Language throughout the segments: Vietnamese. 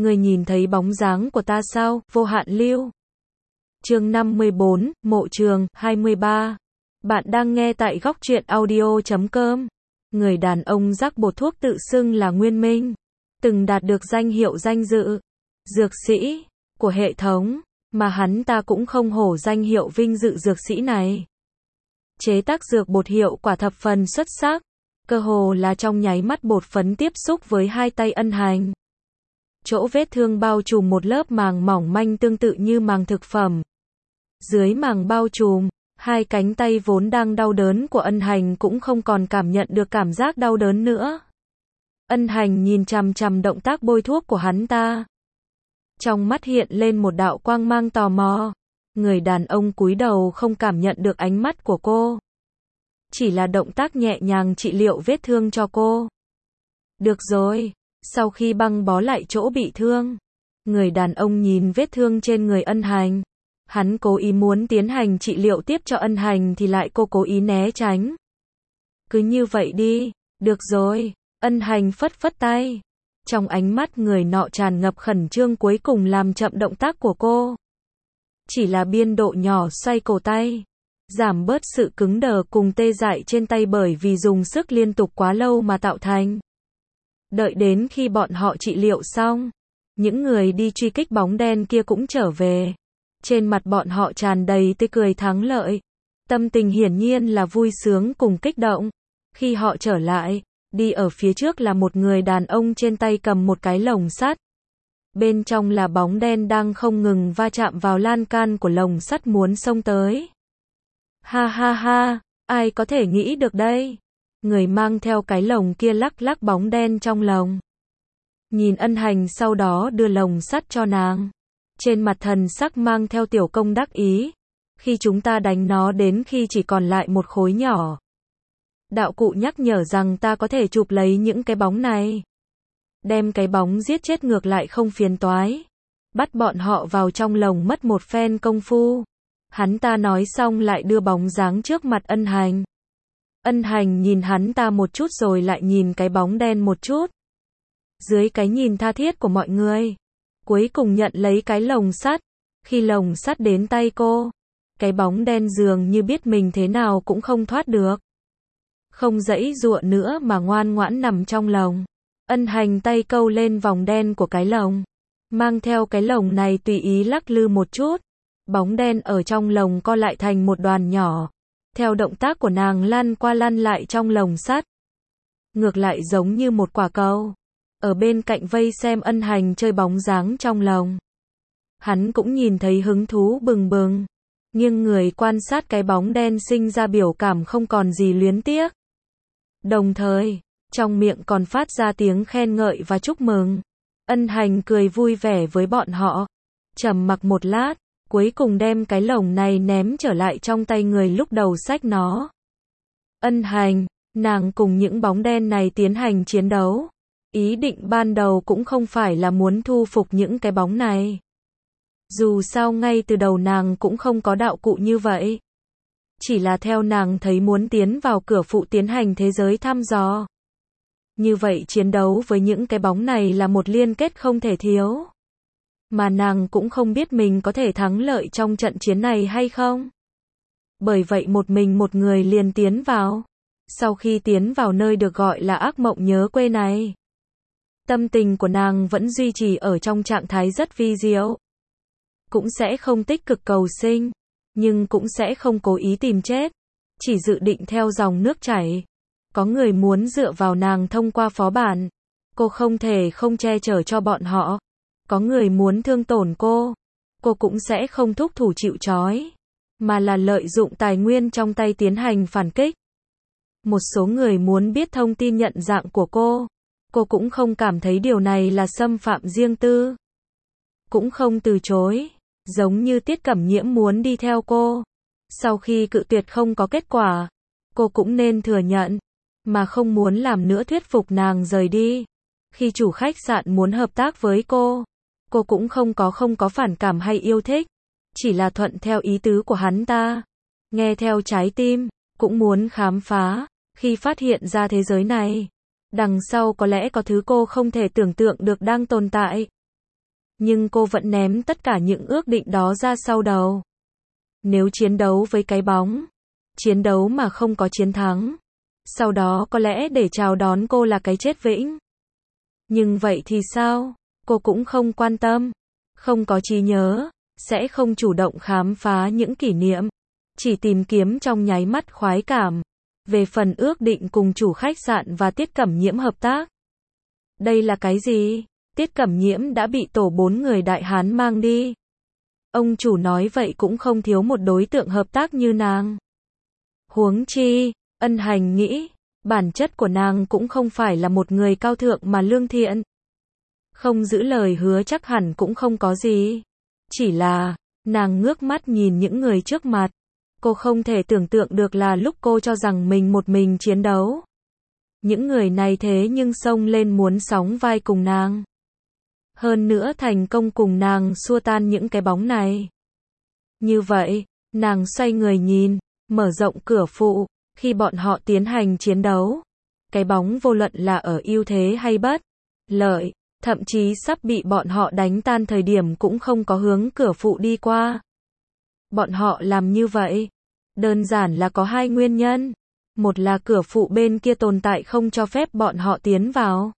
Người nhìn thấy bóng dáng của ta sao? Vô hạn lưu. Chương 54, Mộ Trường, 23. Bạn đang nghe tại góc truyện audio.com. Người đàn ông rắc bột thuốc tự xưng là Nguyên Minh, từng đạt được danh hiệu danh dự dược sĩ của hệ thống, mà hắn ta cũng không hổ danh hiệu vinh dự dược sĩ này. Chế tác dược bột hiệu quả thập phần xuất sắc, cơ hồ là trong nháy mắt bột phấn tiếp xúc với hai tay Ân Hành. Chỗ vết thương bao trùm một lớp màng mỏng manh tương tự như màng thực phẩm. Dưới màng bao trùm, hai cánh tay vốn đang đau đớn của Ân Hành cũng không còn cảm nhận được cảm giác đau đớn nữa. Ân Hành nhìn chằm chằm động tác bôi thuốc của hắn ta. Trong mắt hiện lên một đạo quang mang tò mò. Người đàn ông cúi đầu không cảm nhận được ánh mắt của cô. Chỉ là động tác nhẹ nhàng trị liệu vết thương cho cô. Được rồi. Sau khi băng bó lại chỗ bị thương, người đàn ông nhìn vết thương trên người Ân Hành. Hắn cố ý muốn tiến hành trị liệu tiếp cho Ân Hành thì lại cô cố ý né tránh. Cứ như vậy đi, được rồi. Ân Hành phất phất tay. Trong ánh mắt người nọ tràn ngập khẩn trương, cuối cùng làm chậm động tác của cô. Chỉ là biên độ nhỏ xoay cổ tay, giảm bớt sự cứng đờ cùng tê dại trên tay bởi vì dùng sức liên tục quá lâu mà tạo thành. Đợi đến khi bọn họ trị liệu xong, những người đi truy kích bóng đen kia cũng trở về. Trên mặt bọn họ tràn đầy tươi cười thắng lợi. Tâm tình hiển nhiên là vui sướng cùng kích động. Khi họ trở lại, đi ở phía trước là một người đàn ông trên tay cầm một cái lồng sắt. Bên trong là bóng đen đang không ngừng va chạm vào lan can của lồng sắt muốn xông tới. Ha ha ha, ai có thể nghĩ được đây? Người mang theo cái lồng kia lắc lắc bóng đen trong lồng. Nhìn Ân Hành sau đó đưa lồng sắt cho nàng. Trên mặt thần sắc mang theo tiểu công đắc ý. Khi chúng ta đánh nó đến khi chỉ còn lại một khối nhỏ. Đạo cụ nhắc nhở rằng ta có thể chụp lấy những cái bóng này. Đem cái bóng giết chết ngược lại không phiền toái. Bắt bọn họ vào trong lồng mất một phen công phu. Hắn ta nói xong lại đưa bóng dáng trước mặt Ân Hành. Ân Hành nhìn hắn ta một chút rồi lại nhìn cái bóng đen một chút. Dưới cái nhìn tha thiết của mọi người, cuối cùng nhận lấy cái lồng sắt. Khi lồng sắt đến tay cô, cái bóng đen dường như biết mình thế nào cũng không thoát được. Không giãy giụa nữa mà ngoan ngoãn nằm trong lồng. Ân Hành tay câu lên vòng đen của cái lồng, mang theo cái lồng này tùy ý lắc lư một chút. Bóng đen ở trong lồng co lại thành một đoàn nhỏ. Theo động tác của nàng lăn qua lăn lại trong lồng sắt. Ngược lại giống như một quả cầu. Ở bên cạnh vây xem Ân Hành chơi bóng dáng trong lồng. Hắn cũng nhìn thấy hứng thú bừng bừng. Nhưng người quan sát cái bóng đen sinh ra biểu cảm không còn gì luyến tiếc. Đồng thời, trong miệng còn phát ra tiếng khen ngợi và chúc mừng. Ân Hành cười vui vẻ với bọn họ. Trầm mặc một lát, cuối cùng đem cái lồng này ném trở lại trong tay người lúc đầu xách nó. Ân Hành, nàng cùng những bóng đen này tiến hành chiến đấu. Ý định ban đầu cũng không phải là muốn thu phục những cái bóng này. Dù sao ngay từ đầu nàng cũng không có đạo cụ như vậy. Chỉ là theo nàng thấy muốn tiến vào cửa phụ tiến hành thế giới thăm dò. Như vậy chiến đấu với những cái bóng này là một liên kết không thể thiếu. Mà nàng cũng không biết mình có thể thắng lợi trong trận chiến này hay không. Bởi vậy một mình một người liền tiến vào. Sau khi tiến vào nơi được gọi là ác mộng nhớ quê này, tâm tình của nàng vẫn duy trì ở trong trạng thái rất vi diệu. Cũng sẽ không tích cực cầu sinh, nhưng cũng sẽ không cố ý tìm chết. Chỉ dự định theo dòng nước chảy. Có người muốn dựa vào nàng thông qua phó bản. Cô không thể không che chở cho bọn họ. Có người muốn thương tổn cô cũng sẽ không thúc thủ chịu trói, mà là lợi dụng tài nguyên trong tay tiến hành phản kích. Một số người muốn biết thông tin nhận dạng của cô cũng không cảm thấy điều này là xâm phạm riêng tư. Cũng không từ chối, giống như Tiết Cẩm Nhiễm muốn đi theo cô. Sau khi cự tuyệt không có kết quả, cô cũng nên thừa nhận, mà không muốn làm nữa thuyết phục nàng rời đi. Khi chủ khách sạn muốn hợp tác với cô cũng không có phản cảm hay yêu thích, chỉ là thuận theo ý tứ của hắn ta, nghe theo trái tim, cũng muốn khám phá. Khi phát hiện ra thế giới này, đằng sau có lẽ có thứ cô không thể tưởng tượng được đang tồn tại. Nhưng cô vẫn ném tất cả những ước định đó ra sau đầu. Nếu chiến đấu với cái bóng, chiến đấu mà không có chiến thắng, sau đó có lẽ để chào đón cô là cái chết vĩnh. Nhưng vậy thì sao? Cô cũng không quan tâm. Không có trí nhớ, sẽ không chủ động khám phá những kỷ niệm, chỉ tìm kiếm trong nháy mắt khoái cảm. Về phần ước định cùng chủ khách sạn và Tiết Cẩm Nhiễm hợp tác. Đây là cái gì? Tiết Cẩm Nhiễm đã bị tổ 4 người Đại Hán mang đi. Ông chủ nói vậy cũng không thiếu một đối tượng hợp tác như nàng. Huống chi, Ân Hành nghĩ, bản chất của nàng cũng không phải là một người cao thượng mà lương thiện. Không giữ lời hứa chắc hẳn cũng không có gì. Chỉ là, nàng ngước mắt nhìn những người trước mặt. Cô không thể tưởng tượng được là lúc cô cho rằng mình một mình chiến đấu. Những người này thế nhưng xông lên muốn sóng vai cùng nàng. Hơn nữa thành công cùng nàng xua tan những cái bóng này. Như vậy, nàng xoay người nhìn, mở rộng cửa phụ, khi bọn họ tiến hành chiến đấu. Cái bóng vô luận là ở ưu thế hay bất lợi, thậm chí sắp bị bọn họ đánh tan thời điểm cũng không có hướng cửa phụ đi qua. Bọn họ làm như vậy, đơn giản là có hai nguyên nhân. Một là cửa phụ bên kia tồn tại không cho phép bọn họ tiến vào.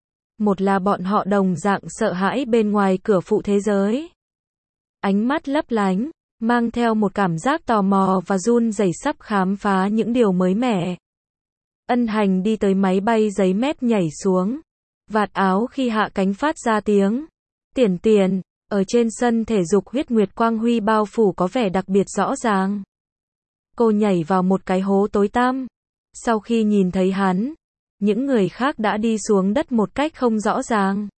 Một là bọn họ đồng dạng sợ hãi bên ngoài cửa phụ thế giới. Ánh mắt lấp lánh, mang theo một cảm giác tò mò và run rẩy sắp khám phá những điều mới mẻ. Ân Hành đi tới máy bay giấy mép nhảy xuống. Vạt áo khi hạ cánh phát ra tiếng tiền tiền, ở trên sân thể dục huyết nguyệt quang huy bao phủ có vẻ đặc biệt rõ ràng. Cô nhảy vào một cái hố tối tăm. Sau khi nhìn thấy hắn, những người khác đã đi xuống đất một cách không rõ ràng.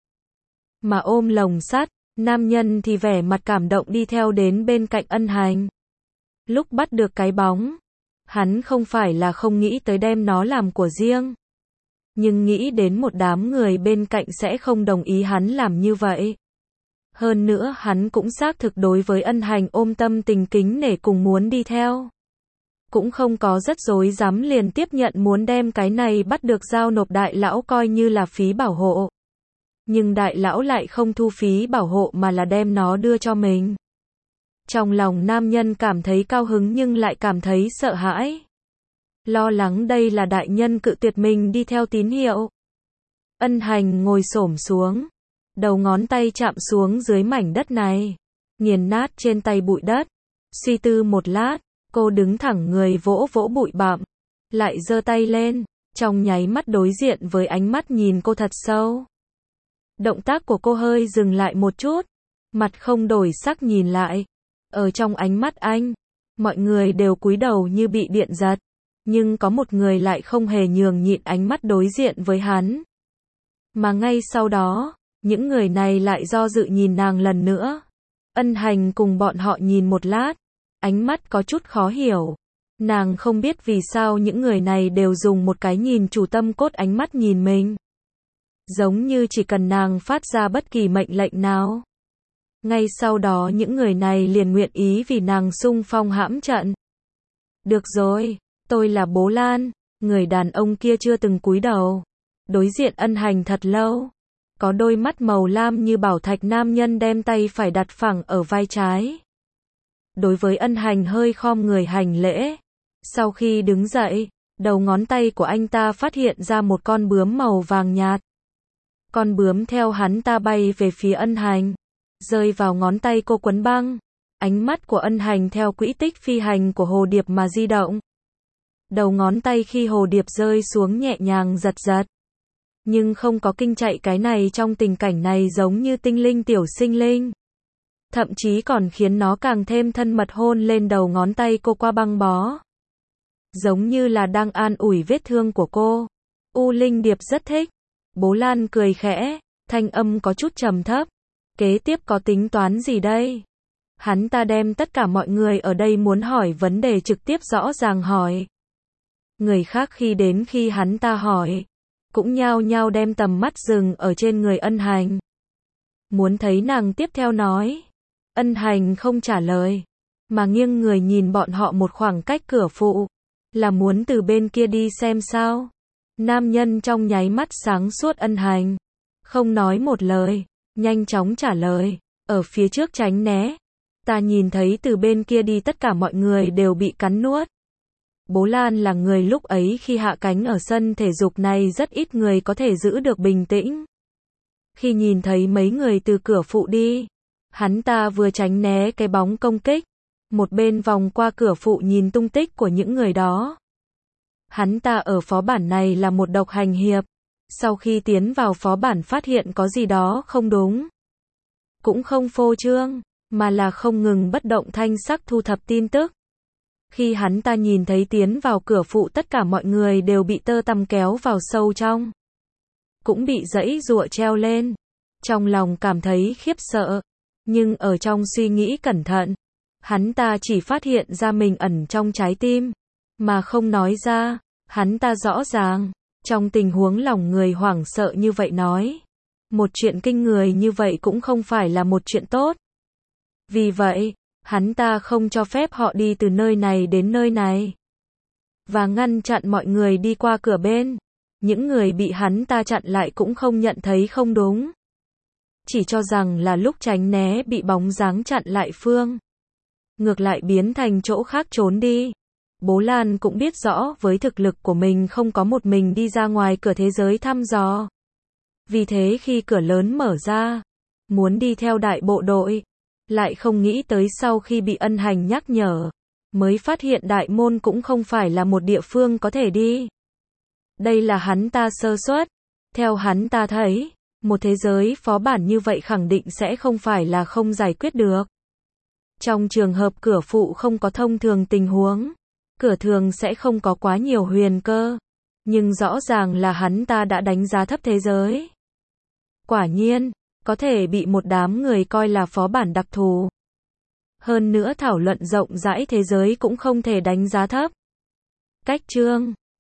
Mà ôm lồng sắt, nam nhân thì vẻ mặt cảm động đi theo đến bên cạnh Ân Hành. Lúc bắt được cái bóng, hắn không phải là không nghĩ tới đem nó làm của riêng. Nhưng nghĩ đến một đám người bên cạnh sẽ không đồng ý hắn làm như vậy. Hơn nữa hắn cũng xác thực đối với Ân Hành ôm tâm tình kính nể cùng muốn đi theo. Cũng không có rất dối dám liền tiếp nhận muốn đem cái này bắt được giao nộp đại lão coi như là phí bảo hộ. Nhưng đại lão lại không thu phí bảo hộ mà là đem nó đưa cho mình. Trong lòng nam nhân cảm thấy cao hứng nhưng lại cảm thấy sợ hãi. Lo lắng đây là đại nhân cự tuyệt mình đi theo tín hiệu. Ân Hành ngồi xổm xuống. Đầu ngón tay chạm xuống dưới mảnh đất này. Nghiền nát trên tay bụi đất. Suy tư một lát. Cô đứng thẳng người vỗ vỗ bụi bặm. Lại giơ tay lên. Trong nháy mắt đối diện với ánh mắt nhìn cô thật sâu. Động tác của cô hơi dừng lại một chút. Mặt không đổi sắc nhìn lại. Ở trong ánh mắt anh. Mọi người đều cúi đầu như bị điện giật. Nhưng có một người lại không hề nhường nhịn ánh mắt đối diện với hắn. Mà ngay sau đó, những người này lại do dự nhìn nàng lần nữa. Ân Hành cùng bọn họ nhìn một lát. Ánh mắt có chút khó hiểu. Nàng không biết vì sao những người này đều dùng một cái nhìn chủ tâm cốt ánh mắt nhìn mình. Giống như chỉ cần nàng phát ra bất kỳ mệnh lệnh nào. Ngay sau đó những người này liền nguyện ý vì nàng xung phong hãm trận. Được rồi, tôi là Bố Lan. Người đàn ông kia chưa từng cúi đầu. Đối diện Ân Hành thật lâu. Có đôi mắt màu lam như bảo thạch, nam nhân đem tay phải đặt phẳng ở vai trái. Đối với Ân Hành hơi khom người hành lễ. Sau khi đứng dậy, đầu ngón tay của anh ta phát hiện ra một con bướm màu vàng nhạt. Con bướm theo hắn ta bay về phía Ân Hành. Rơi vào ngón tay cô quấn băng. Ánh mắt của Ân Hành theo quỹ tích phi hành của hồ điệp mà di động. Đầu ngón tay khi hồ điệp rơi xuống nhẹ nhàng giật giật. Nhưng không có kinh chạy, cái này trong tình cảnh này giống như tinh linh tiểu sinh linh. Thậm chí còn khiến nó càng thêm thân mật hôn lên đầu ngón tay cô qua băng bó. Giống như là đang an ủi vết thương của cô. U Linh Điệp rất thích. Bố Lan cười khẽ, thanh âm có chút trầm thấp. Kế tiếp có tính toán gì đây? Hắn ta đem tất cả mọi người ở đây muốn hỏi vấn đề trực tiếp rõ ràng hỏi. Người khác khi hắn ta hỏi, cũng nhao nhao đem tầm mắt dừng ở trên người Ân Hành. Muốn thấy nàng tiếp theo nói. Ân Hành không trả lời, mà nghiêng người nhìn bọn họ một khoảng cách cửa phụ. Là muốn từ bên kia đi xem sao? Nam nhân trong nháy mắt sáng suốt Ân Hành. Không nói một lời, nhanh chóng trả lời, ở phía trước tránh né. Ta nhìn thấy từ bên kia đi tất cả mọi người đều bị cắn nuốt. Bố Lan là người lúc ấy khi hạ cánh ở sân thể dục này rất ít người có thể giữ được bình tĩnh. Khi nhìn thấy mấy người từ cửa phụ đi, hắn ta vừa tránh né cái bóng công kích, một bên vòng qua cửa phụ nhìn tung tích của những người đó. Hắn ta ở phó bản này là một độc hành hiệp, sau khi tiến vào phó bản phát hiện có gì đó không đúng. Cũng không phô trương, mà là không ngừng bất động thanh sắc thu thập tin tức. Khi hắn ta nhìn thấy tiến vào cửa phụ tất cả mọi người đều bị tơ tằm kéo vào sâu trong. Cũng bị giãy giụa treo lên. Trong lòng cảm thấy khiếp sợ. Nhưng ở trong suy nghĩ cẩn thận, hắn ta chỉ phát hiện ra mình ẩn trong trái tim. Mà không nói ra, hắn ta rõ ràng. Trong tình huống lòng người hoảng sợ như vậy nói. Một chuyện kinh người như vậy cũng không phải là một chuyện tốt. Vì vậy, hắn ta không cho phép họ đi từ nơi này đến nơi này. Và ngăn chặn mọi người đi qua cửa bên. Những người bị hắn ta chặn lại cũng không nhận thấy không đúng. Chỉ cho rằng là lúc tránh né bị bóng dáng chặn lại phương. Ngược lại biến thành chỗ khác trốn đi. Bố Lan cũng biết rõ với thực lực của mình không có một mình đi ra ngoài cửa thế giới thăm dò. Vì thế khi cửa lớn mở ra, muốn đi theo đại bộ đội, lại không nghĩ tới sau khi bị ân hành nhắc nhở, mới phát hiện đại môn cũng không phải là một địa phương có thể đi. Đây là hắn ta sơ suất. Theo hắn ta thấy, một thế giới phó bản như vậy khẳng định sẽ không phải là không giải quyết được. Trong trường hợp cửa phụ không có thông thường tình huống, cửa thường sẽ không có quá nhiều huyền cơ. Nhưng rõ ràng là hắn ta đã đánh giá thấp thế giới. Quả nhiên, có thể bị một đám người coi là phó bản đặc thù. Hơn nữa thảo luận rộng rãi thế giới cũng không thể đánh giá thấp. Cách chương